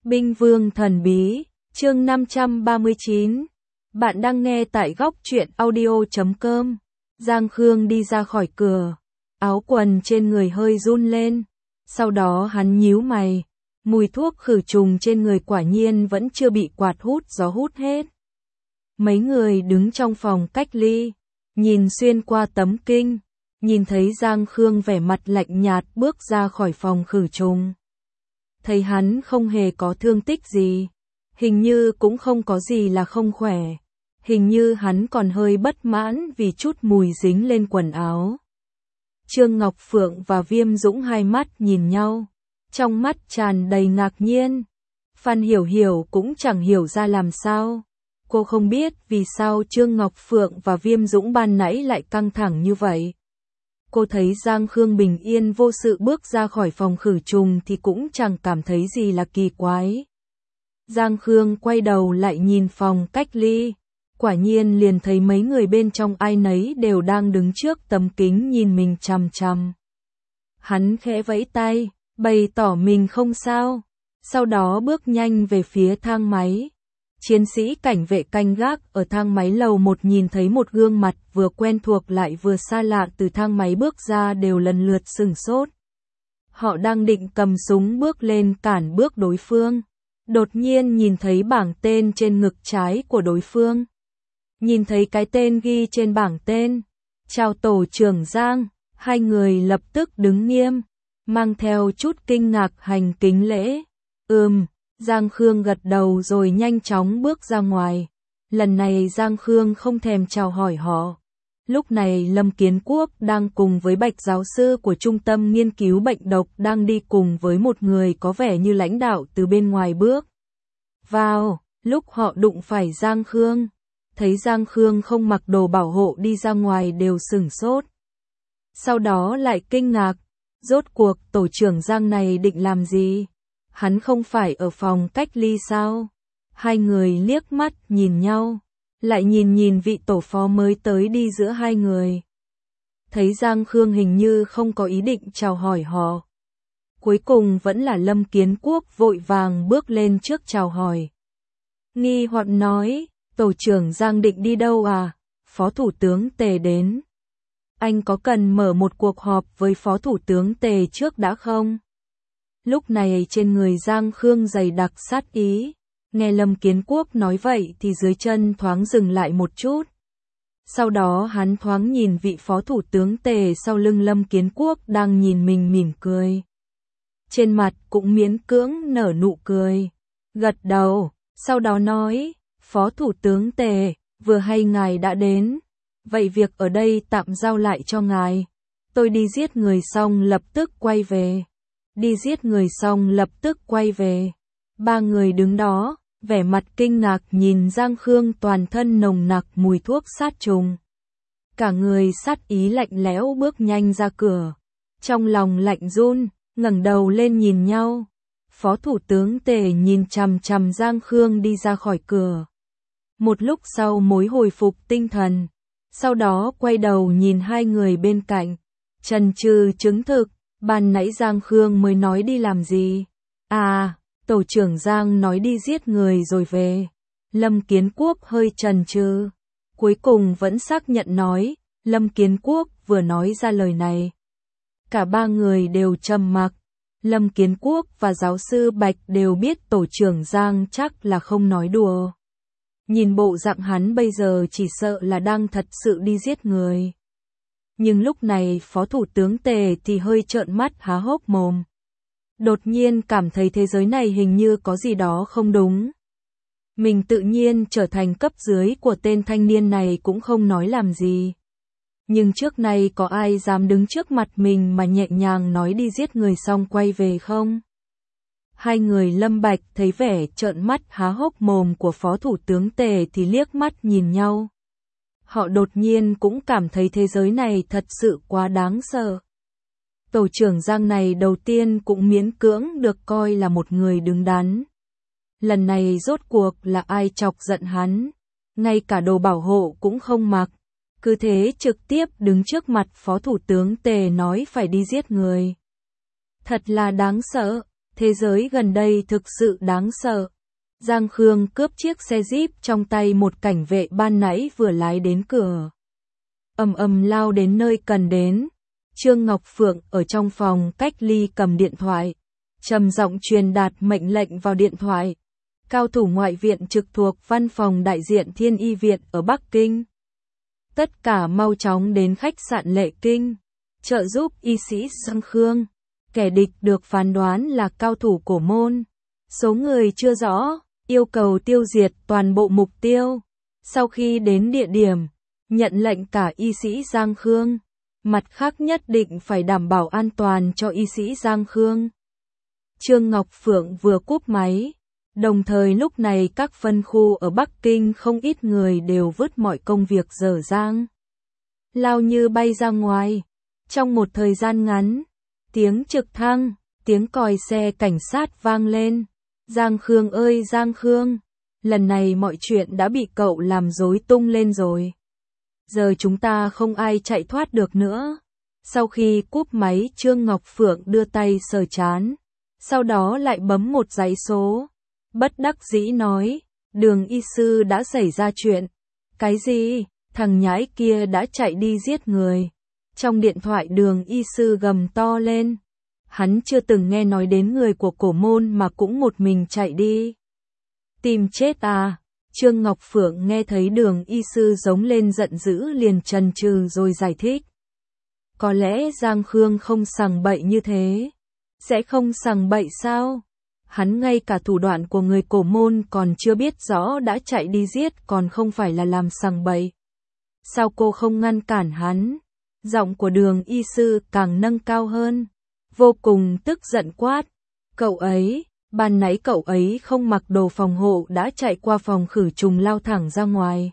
Binh vương thần bí, chương 539. Bạn đang nghe tại góc truyện audio.com. Giang Khương đi ra khỏi cửa, áo quần trên người hơi run lên, sau đó hắn nhíu mày, mùi thuốc khử trùng trên người quả nhiên vẫn chưa bị quạt hút gió hút hết. Mấy người đứng trong phòng cách ly, nhìn xuyên qua tấm kinh, nhìn thấy Giang Khương vẻ mặt lạnh nhạt bước ra khỏi phòng khử trùng. Thấy hắn không hề có thương tích gì, hình như cũng không có gì là không khỏe, hình như hắn còn hơi bất mãn vì chút mùi dính lên quần áo. Trương Ngọc Phượng và Viêm Dũng hai mắt nhìn nhau, trong mắt tràn đầy ngạc nhiên. Phan Hiểu Hiểu cũng chẳng hiểu ra làm sao. Cô không biết vì sao Trương Ngọc Phượng và Viêm Dũng ban nãy lại căng thẳng như vậy. Cô thấy Giang Khương bình yên vô sự bước ra khỏi phòng khử trùng thì cũng chẳng cảm thấy gì là kỳ quái. Giang Khương quay đầu lại nhìn phòng cách ly, quả nhiên liền thấy mấy người bên trong ai nấy đều đang đứng trước tấm kính nhìn mình chằm chằm. Hắn khẽ vẫy tay, bày tỏ mình không sao, sau đó bước nhanh về phía thang máy. Chiến sĩ cảnh vệ canh gác ở thang máy lầu 1 nhìn thấy một gương mặt vừa quen thuộc lại vừa xa lạ từ thang máy bước ra đều lần lượt sửng sốt. Họ đang định cầm súng bước lên cản bước đối phương, đột nhiên nhìn thấy bảng tên trên ngực trái của đối phương. Nhìn thấy cái tên ghi trên bảng tên, chào tổ trưởng Giang, hai người lập tức đứng nghiêm, mang theo chút kinh ngạc hành kính lễ. Giang Khương gật đầu rồi nhanh chóng bước ra ngoài. Lần này Giang Khương không thèm chào hỏi họ. Lúc này Lâm Kiến Quốc đang cùng với Bạch giáo sư của Trung tâm Nghiên cứu Bệnh độc đang đi cùng với một người có vẻ như lãnh đạo từ bên ngoài bước vào. Lúc họ đụng phải Giang Khương, thấy Giang Khương không mặc đồ bảo hộ đi ra ngoài đều sửng sốt. Sau đó lại kinh ngạc, rốt cuộc tổ trưởng Giang này định làm gì? Hắn không phải ở phòng cách ly sao? Hai người liếc mắt nhìn nhau, lại nhìn vị tổ phó mới tới đi giữa hai người. Thấy Giang Khương hình như không có ý định chào hỏi họ. Cuối cùng vẫn là Lâm Kiến Quốc vội vàng bước lên trước chào hỏi. Nghi hoặc nói, tổ trưởng Giang định đi đâu à? Phó Thủ tướng Tề đến. Anh có cần mở một cuộc họp với Phó Thủ tướng Tề trước đã không? Lúc này trên người Giang Khương dày đặc sát ý, nghe Lâm Kiến Quốc nói vậy thì dưới chân thoáng dừng lại một chút. Sau đó hắn thoáng nhìn vị Phó Thủ tướng Tề sau lưng Lâm Kiến Quốc đang nhìn mình mỉm cười. Trên mặt cũng miễn cưỡng nở nụ cười, gật đầu, sau đó nói, Phó Thủ tướng Tề, vừa hay ngài đã đến, vậy việc ở đây tạm giao lại cho ngài. Tôi đi giết người xong lập tức quay về. Ba người đứng đó, vẻ mặt kinh ngạc nhìn Giang Khương toàn thân nồng nặc mùi thuốc sát trùng. Cả người sát ý lạnh lẽo bước nhanh ra cửa. Trong lòng lạnh run, ngẩng đầu lên nhìn nhau. Phó Thủ tướng Tề nhìn chằm chằm Giang Khương đi ra khỏi cửa. Một lúc sau mới hồi phục tinh thần. Sau đó quay đầu nhìn hai người bên cạnh. Chần chừ chứng thực. Ban nãy Giang Khương mới nói đi làm gì? À, tổ trưởng Giang nói đi giết người rồi về. Lâm Kiến Quốc hơi chần chừ, cuối cùng vẫn xác nhận nói, Lâm Kiến Quốc vừa nói ra lời này. Cả ba người đều trầm mặc. Lâm Kiến Quốc và giáo sư Bạch đều biết tổ trưởng Giang chắc là không nói đùa. Nhìn bộ dạng hắn bây giờ chỉ sợ là đang thật sự đi giết người. Nhưng lúc này Phó Thủ tướng Tề thì hơi trợn mắt há hốc mồm. Đột nhiên cảm thấy thế giới này hình như có gì đó không đúng. Mình tự nhiên trở thành cấp dưới của tên thanh niên này cũng không nói làm gì. Nhưng trước nay có ai dám đứng trước mặt mình mà nhẹ nhàng nói đi giết người xong quay về không? Hai người Lâm Bạch thấy vẻ trợn mắt há hốc mồm của Phó Thủ tướng Tề thì liếc mắt nhìn nhau. Họ đột nhiên cũng cảm thấy thế giới này thật sự quá đáng sợ. Tổ trưởng Giang này đầu tiên cũng miễn cưỡng được coi là một người đứng đắn. Lần này rốt cuộc là ai chọc giận hắn, ngay cả đồ bảo hộ cũng không mặc. Cứ thế trực tiếp đứng trước mặt Phó Thủ tướng Tề nói phải đi giết người. Thật là đáng sợ, Thế giới gần đây thực sự đáng sợ. Giang Khương cướp chiếc xe Jeep trong tay một cảnh vệ ban nãy vừa lái đến cửa. Ầm ầm lao đến nơi cần đến. Trương Ngọc Phượng ở trong phòng cách ly cầm điện thoại, trầm giọng truyền đạt mệnh lệnh vào điện thoại. Cao thủ ngoại viện trực thuộc văn phòng đại diện Thiên Y Viện ở Bắc Kinh. Tất cả mau chóng đến khách sạn Lệ Kinh, trợ giúp y sĩ Giang Khương. Kẻ địch được phán đoán là cao thủ cổ môn. Số người chưa rõ, yêu cầu tiêu diệt toàn bộ mục tiêu. Sau khi đến địa điểm, nhận lệnh cả y sĩ Giang Khương. Mặt khác nhất định phải đảm bảo an toàn cho y sĩ Giang Khương. Trương Ngọc Phượng vừa cúp máy. Đồng thời lúc này các phân khu ở Bắc Kinh không ít người đều vứt mọi công việc dở dang, lao như bay ra ngoài. Trong một thời gian ngắn, tiếng trực thăng, tiếng còi xe cảnh sát vang lên. Giang Khương ơi Giang Khương, lần này mọi chuyện đã bị cậu làm rối tung lên rồi. Giờ chúng ta không ai chạy thoát được nữa. Sau khi cúp máy Trương Ngọc Phượng đưa tay sờ trán, sau đó lại bấm một dãy số. Bất đắc dĩ nói, Đường y sư đã xảy ra chuyện. Cái gì? Thằng nhãi kia đã chạy đi giết người. Trong điện thoại Đường y sư gầm to lên. Hắn chưa từng nghe nói đến người của cổ môn mà cũng một mình chạy đi. Tìm chết à? Trương Ngọc Phượng nghe thấy Đường y sư giống lên giận dữ liền chần chừ rồi giải thích. Có lẽ Giang Khương không sằng bậy như thế. Sẽ không sằng bậy sao? Hắn ngay cả thủ đoạn của người cổ môn còn chưa biết rõ đã chạy đi giết còn không phải là làm sằng bậy. Sao cô không ngăn cản hắn? Giọng của Đường y sư càng nâng cao hơn. Vô cùng tức giận quát. Cậu ấy, ban nãy cậu ấy không mặc đồ phòng hộ đã chạy qua phòng khử trùng lao thẳng ra ngoài.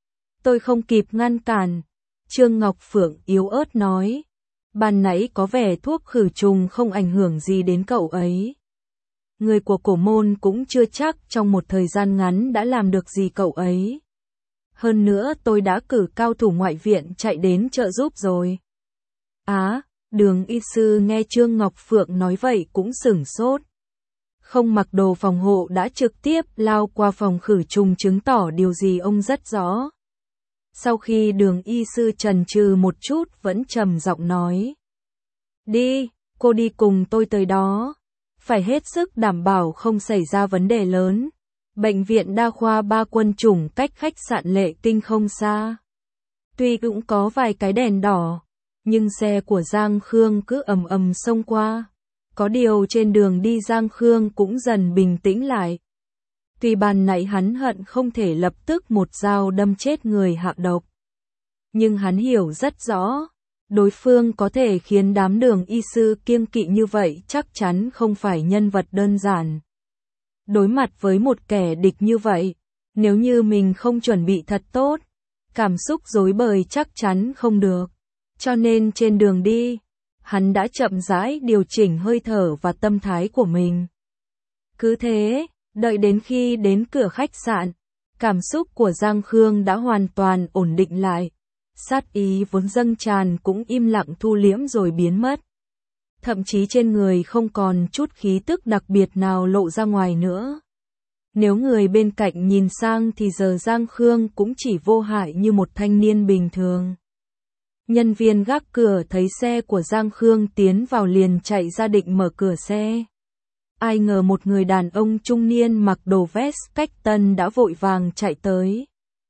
Tôi không kịp ngăn cản. Trương Ngọc Phượng yếu ớt nói. Ban nãy có vẻ thuốc khử trùng không ảnh hưởng gì đến cậu ấy. Người của cổ môn cũng chưa chắc trong một thời gian ngắn đã làm được gì cậu ấy. Hơn nữa tôi đã cử cao thủ ngoại viện chạy đến trợ giúp rồi. Đường y sư nghe Trương Ngọc Phượng nói vậy cũng sửng sốt. Không mặc đồ phòng hộ đã trực tiếp lao qua phòng khử trùng chứng tỏ điều gì ông rất rõ. Sau khi Đường y sư chần chừ một chút vẫn trầm giọng nói. Đi, cô đi cùng tôi tới đó. Phải hết sức đảm bảo không xảy ra vấn đề lớn. Bệnh viện đa khoa Ba Quân Chủng cách khách sạn Lệ Kinh không xa. Tuy cũng có vài cái đèn đỏ, nhưng xe của Giang Khương cứ ầm ầm xông qua. Có điều trên đường đi Giang Khương cũng dần bình tĩnh lại. Tuy ban nãy hắn hận không thể lập tức một dao đâm chết người hạ độc. Nhưng hắn hiểu rất rõ, đối phương có thể khiến đám Đường y sư kiêng kỵ như vậy chắc chắn không phải nhân vật đơn giản. Đối mặt với một kẻ địch như vậy, nếu như mình không chuẩn bị thật tốt, cảm xúc rối bời chắc chắn không được. Cho nên trên đường đi, hắn đã chậm rãi điều chỉnh hơi thở và tâm thái của mình. Cứ thế, đợi đến khi đến cửa khách sạn, cảm xúc của Giang Khương đã hoàn toàn ổn định lại. Sát ý vốn dâng tràn cũng im lặng thu liễm rồi biến mất. Thậm chí trên người không còn chút khí tức đặc biệt nào lộ ra ngoài nữa. Nếu người bên cạnh nhìn sang thì giờ Giang Khương cũng chỉ vô hại như một thanh niên bình thường. Nhân viên gác cửa thấy xe của Giang Khương tiến vào liền chạy ra định mở cửa xe. Ai ngờ một người đàn ông trung niên mặc đồ vest cách tân đã vội vàng chạy tới.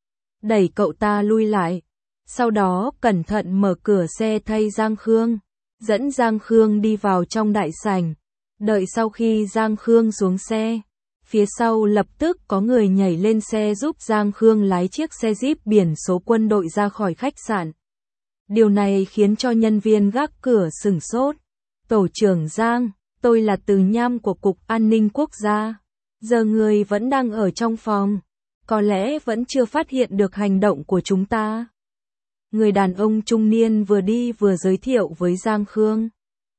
Đẩy cậu ta lui lại. Sau đó cẩn thận mở cửa xe thay Giang Khương. Dẫn Giang Khương đi vào trong đại sảnh. Đợi sau khi Giang Khương xuống xe, phía sau lập tức có người nhảy lên xe giúp Giang Khương lái chiếc xe Jeep biển số quân đội ra khỏi khách sạn. Điều này khiến cho nhân viên gác cửa sửng sốt. Tổ trưởng Giang, tôi là Từ Nham của Cục An ninh Quốc gia. Giờ người vẫn đang ở trong phòng. Có lẽ vẫn chưa phát hiện được hành động của chúng ta. Người đàn ông trung niên vừa đi vừa giới thiệu với Giang Khương.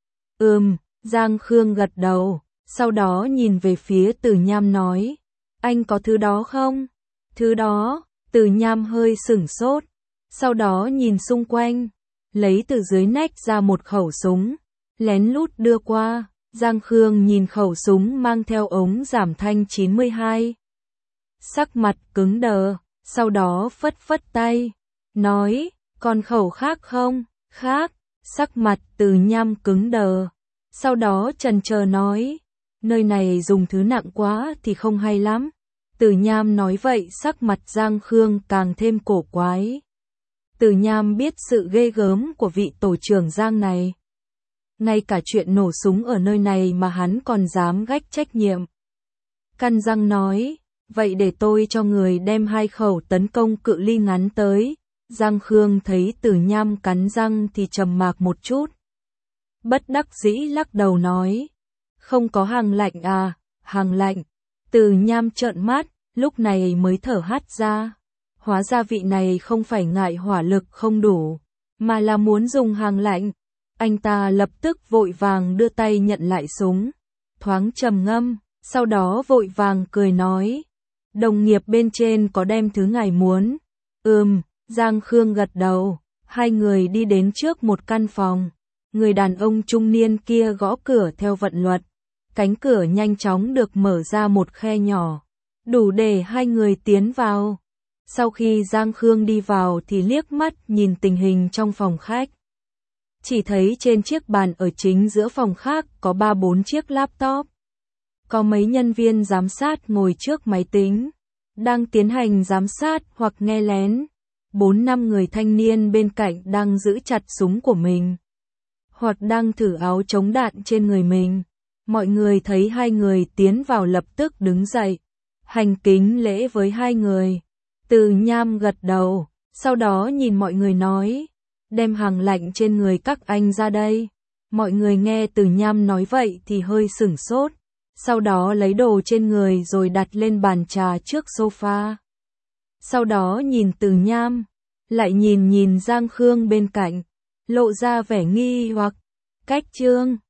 Giang Khương gật đầu, sau đó nhìn về phía Từ Nham nói. Anh có thứ đó không? Thứ đó, Từ Nham hơi sửng sốt, sau đó nhìn xung quanh, lấy từ dưới nách ra một khẩu súng, lén lút đưa qua. Giang Khương nhìn khẩu súng mang theo ống giảm thanh 92. Sắc mặt cứng đờ, sau đó phất phất tay, nói, còn khẩu khác không? Khác, sắc mặt Từ Nham cứng đờ, sau đó chần chờ nói, nơi này dùng thứ nặng quá thì không hay lắm. Từ Nham nói vậy sắc mặt Giang Khương càng thêm cổ quái. Từ Nham biết sự ghê gớm của vị tổ trưởng Giang này. Ngay cả chuyện nổ súng ở nơi này mà hắn còn dám gách trách nhiệm. Căn răng nói, vậy để tôi cho người đem 2 khẩu tấn công cự ly ngắn tới. Giang Khương thấy Từ Nham cắn răng thì trầm mặc một chút. Bất đắc dĩ lắc đầu nói, không có hàng lạnh à? Hàng lạnh. Từ Nham trợn mắt, lúc này mới thở hắt ra. Hóa ra vị này không phải ngại hỏa lực không đủ, mà là muốn dùng hàng lạnh. Anh ta lập tức vội vàng đưa tay nhận lại súng, thoáng trầm ngâm, sau đó vội vàng cười nói, đồng nghiệp bên trên có đem thứ ngài muốn. Giang Khương gật đầu, 2 người đi đến trước một căn phòng. Người đàn ông trung niên kia gõ cửa theo vận luật. Cánh cửa nhanh chóng được mở ra một khe nhỏ, đủ để 2 người tiến vào. Sau khi Giang Khương đi vào thì liếc mắt nhìn tình hình trong phòng khách. Chỉ thấy trên chiếc bàn ở chính giữa phòng khách có 3-4 chiếc laptop. Có mấy nhân viên giám sát ngồi trước máy tính, đang tiến hành giám sát hoặc nghe lén. 4-5 người thanh niên bên cạnh đang giữ chặt súng của mình, hoặc đang thử áo chống đạn trên người mình. Mọi người thấy 2 người tiến vào lập tức đứng dậy, hành kính lễ với 2 người. Từ Nham gật đầu, sau đó nhìn mọi người nói, đem hàng lạnh trên người các anh ra đây. Mọi người nghe Từ Nham nói vậy thì hơi sửng sốt, sau đó lấy đồ trên người rồi đặt lên bàn trà trước sofa. Sau đó nhìn Từ Nham, lại nhìn Giang Khương bên cạnh, lộ ra vẻ nghi hoặc. Cách chương